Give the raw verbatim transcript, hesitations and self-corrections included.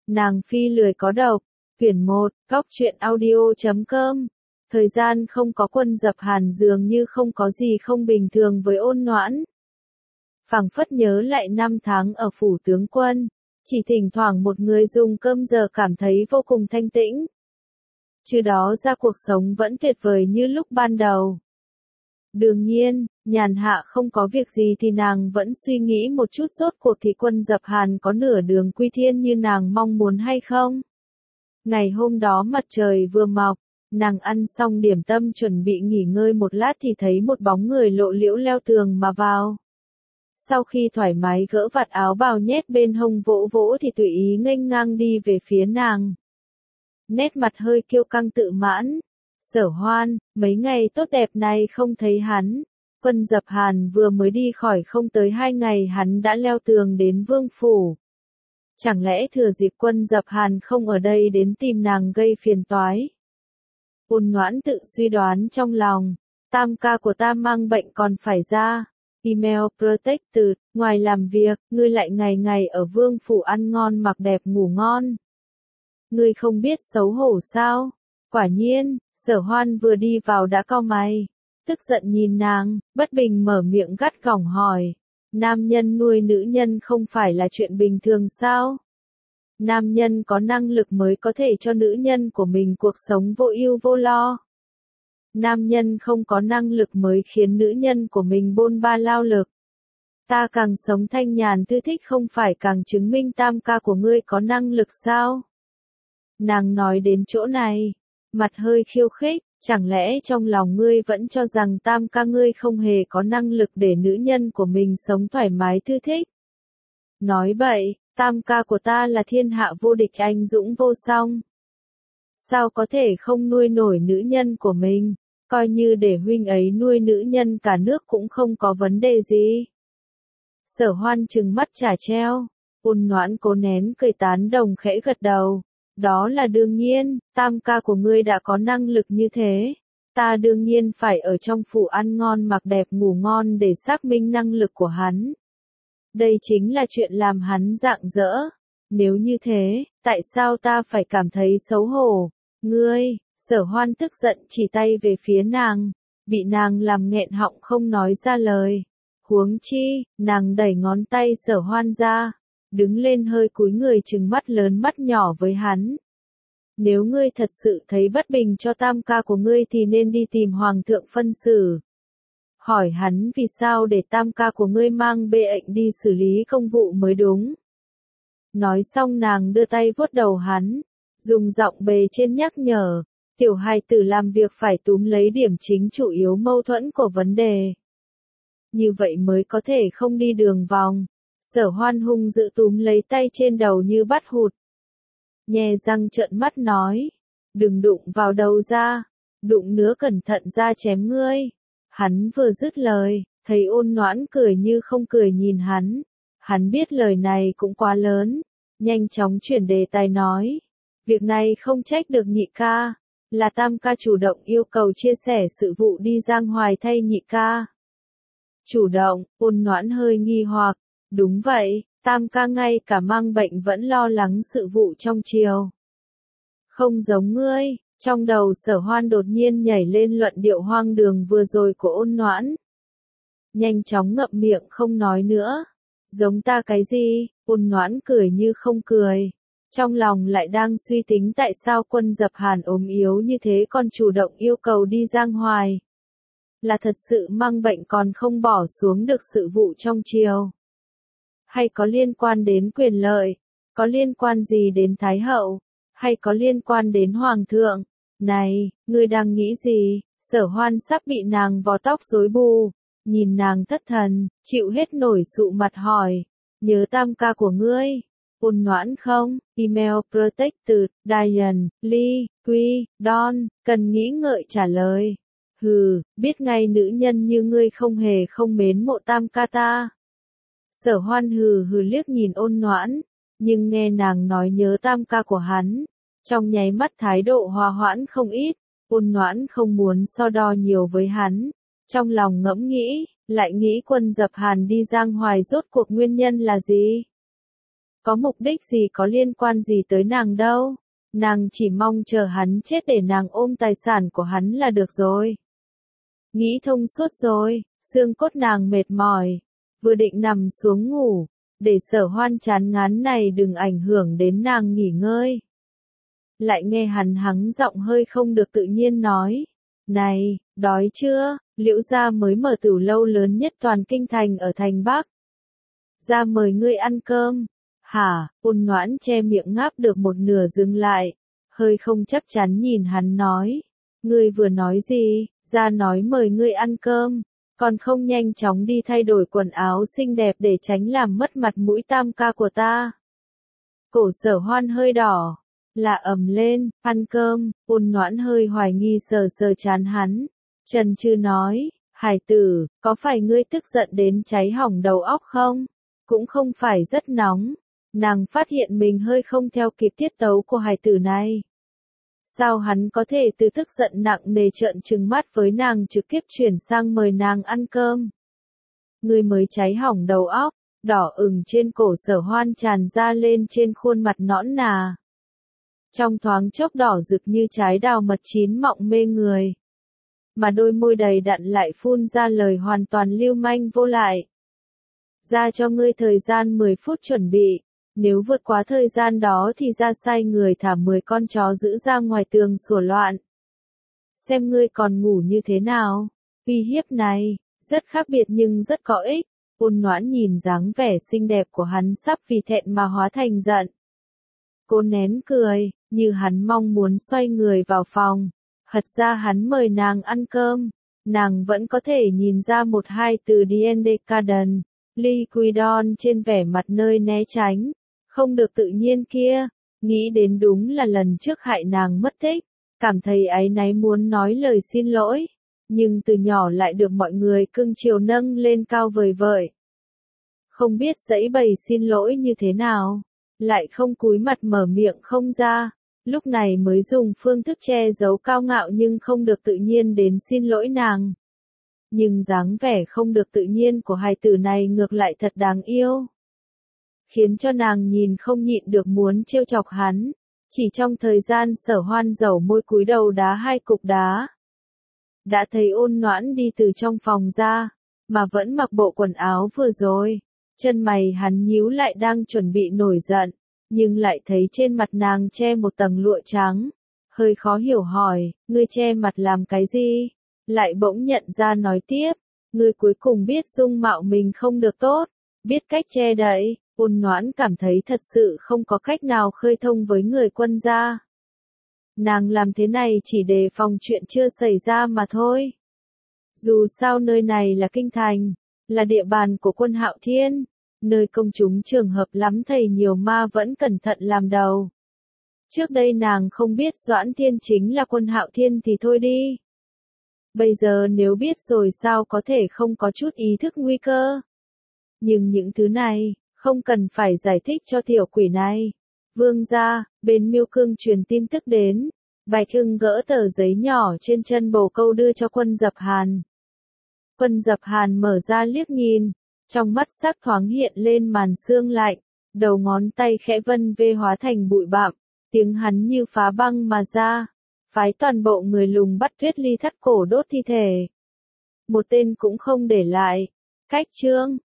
Nàng phi lười có độc. Quyển một, góc truyện audio chấm com. Thời gian không có Quân Dập Hàn dường như không có gì không bình thường với Ôn Noãn. Phảng phất nhớ lại năm tháng ở phủ tướng quân, chỉ thỉnh thoảng một người dùng cơm giờ cảm thấy vô cùng thanh tĩnh. Chứ đó ra cuộc sống vẫn tuyệt vời như lúc ban đầu. Đương nhiên, nhàn hạ không có việc gì thì nàng vẫn suy nghĩ một chút rốt cuộc thì Quân Dập Hàn có nửa đường quy thiên như nàng mong muốn hay không. Ngày hôm đó mặt trời vừa mọc, nàng ăn xong điểm tâm chuẩn bị nghỉ ngơi một lát thì thấy một bóng người lộ liễu leo tường mà vào. Sau khi thoải mái gỡ vạt áo bào nhét bên hông vỗ vỗ thì tùy ý nghênh ngang đi về phía nàng. Nét mặt hơi kiêu căng tự mãn. Sở Hoan, mấy ngày tốt đẹp này không thấy hắn. Quân Dập Hàn vừa mới đi khỏi không tới hai ngày hắn đã leo tường đến vương phủ. Chẳng lẽ thừa dịp Quân Dập Hàn không ở đây đến tìm nàng gây phiền toái? Ôn Noãn tự suy đoán trong lòng, tam ca của ta mang bệnh còn phải ra. Email Protected, ngoài làm việc, ngươi lại ngày ngày ở vương phủ ăn ngon mặc đẹp ngủ ngon. Ngươi không biết xấu hổ sao? Quả nhiên, Sở Hoan vừa đi vào đã cau mày, tức giận nhìn nàng, bất bình mở miệng gắt gỏng hỏi. Nam nhân nuôi nữ nhân không phải là chuyện bình thường sao? Nam nhân có năng lực mới có thể cho nữ nhân của mình cuộc sống vô ưu vô lo. Nam nhân không có năng lực mới khiến nữ nhân của mình bôn ba lao lực. Ta càng sống thanh nhàn thư thích không phải càng chứng minh tam ca của ngươi có năng lực sao? Nàng nói đến chỗ này, mặt hơi khiêu khích, chẳng lẽ trong lòng ngươi vẫn cho rằng tam ca ngươi không hề có năng lực để nữ nhân của mình sống thoải mái thư thích? Nói bậy, tam ca của ta là thiên hạ vô địch anh dũng vô song. Sao có thể không nuôi nổi nữ nhân của mình, coi như để huynh ấy nuôi nữ nhân cả nước cũng không có vấn đề gì. Sở Hoan trừng mắt chả treo, Ôn Noãn cố nén cười tán đồng khẽ gật đầu. Đó là đương nhiên, tam ca của ngươi đã có năng lực như thế. Ta đương nhiên phải ở trong phủ ăn ngon mặc đẹp ngủ ngon để xác minh năng lực của hắn. Đây chính là chuyện làm hắn rạng rỡ. Nếu như thế, tại sao ta phải cảm thấy xấu hổ? Ngươi, Sở Hoan tức giận chỉ tay về phía nàng, bị nàng làm nghẹn họng không nói ra lời. Huống chi, nàng đẩy ngón tay Sở Hoan ra, đứng lên hơi cúi người trừng mắt lớn mắt nhỏ với hắn. Nếu ngươi thật sự thấy bất bình cho tam ca của ngươi thì nên đi tìm hoàng thượng phân xử. Hỏi hắn vì sao để tam ca của ngươi mang bệ ệnh đi xử lý công vụ mới đúng. Nói xong nàng đưa tay vuốt đầu hắn, dùng giọng bề trên nhắc nhở, tiểu hài tử làm việc phải túm lấy điểm chính chủ yếu mâu thuẫn của vấn đề. Như vậy mới có thể không đi đường vòng. Sở Hoan hung dữ túm lấy tay trên đầu như bắt hụt. Nhe răng trợn mắt nói, đừng đụng vào đầu ra, đụng nữa cẩn thận ra chém ngươi. Hắn vừa dứt lời, thấy Ôn Noãn cười như không cười nhìn hắn. Hắn biết lời này cũng quá lớn, nhanh chóng chuyển đề tài nói. Việc này không trách được nhị ca, là tam ca chủ động yêu cầu chia sẻ sự vụ đi Giang Hoài thay nhị ca. Chủ động, Ôn Noãn hơi nghi hoặc, đúng vậy, tam ca ngay cả mang bệnh vẫn lo lắng sự vụ trong triều. Không giống ngươi, trong đầu Sở Hoan đột nhiên nhảy lên luận điệu hoang đường vừa rồi của Ôn Noãn. Nhanh chóng ngậm miệng không nói nữa. Giống ta cái gì? Ôn Noãn cười như không cười. Trong lòng lại đang suy tính tại sao Quân Dập Hàn ốm yếu như thế còn chủ động yêu cầu đi Giang Hoài. Là thật sự mang bệnh còn không bỏ xuống được sự vụ trong triều. Hay có liên quan đến quyền lợi? Có liên quan gì đến Thái Hậu? Hay có liên quan đến Hoàng thượng? Này, ngươi đang nghĩ gì? Sở Hoan sắp bị nàng vò tóc rối bù. Nhìn nàng thất thần, chịu hết nổi sụ mặt hỏi. Nhớ tam ca của ngươi? Ôn Noãn không? Email Protected, Diane, Lee, Quy, Don, cần nghĩ ngợi trả lời. Hừ, biết ngay nữ nhân như ngươi không hề không mến mộ tam ca ta. Sở Hoan hừ hừ liếc nhìn Ôn Noãn, nhưng nghe nàng nói nhớ tam ca của hắn, trong nháy mắt thái độ hòa hoãn không ít. Ôn Noãn không muốn so đo nhiều với hắn, trong lòng ngẫm nghĩ, lại nghĩ Quân Dập Hàn đi Giang Hoài rốt cuộc nguyên nhân là gì? có mục đích gì có liên quan gì tới nàng đâu. Nàng chỉ mong chờ hắn chết để nàng ôm tài sản của hắn là được rồi. Nghĩ thông suốt rồi, xương cốt nàng mệt mỏi, vừa định nằm xuống ngủ, để Sở Hoan chán ngán này đừng ảnh hưởng đến nàng nghỉ ngơi. Lại nghe hắn hắng giọng hơi không được tự nhiên nói, này, đói chưa, Liễu gia mới mở tửu lâu lớn nhất toàn kinh thành ở thành Bắc. Ra mời ngươi ăn cơm. Hả, Ôn Noãn che miệng ngáp được một nửa dừng lại, hơi không chắc chắn nhìn hắn nói, ngươi vừa nói gì, ra nói mời ngươi ăn cơm, còn không nhanh chóng đi thay đổi quần áo xinh đẹp để tránh làm mất mặt mũi tam ca của ta. Cổ Sở Hoan hơi đỏ, là ầm lên, ăn cơm. Ôn Noãn hơi hoài nghi sờ sờ trán hắn, chần chừ nói, hải tử, có phải ngươi tức giận đến cháy hỏng đầu óc không? Cũng không phải rất nóng. Nàng phát hiện mình hơi không theo kịp tiết tấu của hài tử này. Sao hắn có thể từ tức giận nặng nề trợn trừng mắt với nàng trực tiếp chuyển sang mời nàng ăn cơm? Người mới cháy hỏng đầu óc, đỏ ửng trên cổ Sở Hoan tràn ra lên trên khuôn mặt nõn nà. Trong thoáng chốc đỏ rực như trái đào mật chín mọng mê người. Mà đôi môi đầy đặn lại phun ra lời hoàn toàn lưu manh vô lại. Ra cho ngươi thời gian mười phút chuẩn bị. Nếu vượt quá thời gian đó thì ra sai người thả mười con chó giữ ra ngoài tường sủa loạn. Xem ngươi còn ngủ như thế nào. Uy hiếp này, rất khác biệt nhưng rất có ích. Ôn Noãn nhìn dáng vẻ xinh đẹp của hắn sắp vì thẹn mà hóa thành giận. Cô nén cười, như hắn mong muốn xoay người vào phòng. Thật ra hắn mời nàng ăn cơm. Nàng vẫn có thể nhìn ra một hai từ Decadent, Liquidon trên vẻ mặt nơi né tránh. Không được tự nhiên kia, nghĩ đến đúng là lần trước hại nàng mất tích, cảm thấy áy náy muốn nói lời xin lỗi, nhưng từ nhỏ lại được mọi người cưng chiều nâng lên cao vời vợi. Không biết giãy bày xin lỗi như thế nào, lại không cúi mặt mở miệng không ra, lúc này mới dùng phương thức che giấu cao ngạo nhưng không được tự nhiên đến xin lỗi nàng. Nhưng dáng vẻ không được tự nhiên của hài tử này ngược lại thật đáng yêu. Khiến cho nàng nhìn không nhịn được muốn trêu chọc hắn. Chỉ trong thời gian Sở Hoan dẩu môi cúi đầu đá hai cục đá. Đã thấy Ôn Noãn đi từ trong phòng ra, mà vẫn mặc bộ quần áo vừa rồi. Chân mày hắn nhíu lại đang chuẩn bị nổi giận, nhưng lại thấy trên mặt nàng che một tầng lụa trắng. Hơi khó hiểu hỏi, ngươi che mặt làm cái gì? Lại bỗng nhận ra nói tiếp, ngươi cuối cùng biết dung mạo mình không được tốt, biết cách che đậy. Ôn Noãn cảm thấy thật sự không có cách nào khơi thông với người quân gia. Nàng làm thế này chỉ đề phòng chuyện chưa xảy ra mà thôi. Dù sao nơi này là kinh thành, là địa bàn của quân Hạo Thiên, nơi công chúng trường hợp lắm thầy nhiều ma vẫn cẩn thận làm đầu. Trước đây nàng không biết Doãn Thiên chính là quân Hạo Thiên thì thôi đi. Bây giờ nếu biết rồi sao có thể không có chút ý thức nguy cơ. Nhưng những thứ này, không cần phải giải thích cho tiểu quỷ này. Vương gia, bên Miêu Cương truyền tin tức đến. Bạch Hưng gỡ tờ giấy nhỏ trên chân bồ câu đưa cho Quân Dập Hàn. Quân Dập Hàn mở ra liếc nhìn, trong mắt sắc thoáng hiện lên màn sương lạnh, đầu ngón tay khẽ vân vê hóa thành bụi bặm, tiếng hắn như phá băng mà ra, phái toàn bộ người lùng bắt Tuyết Ly thắt cổ đốt thi thể. Một tên cũng không để lại. Cách chương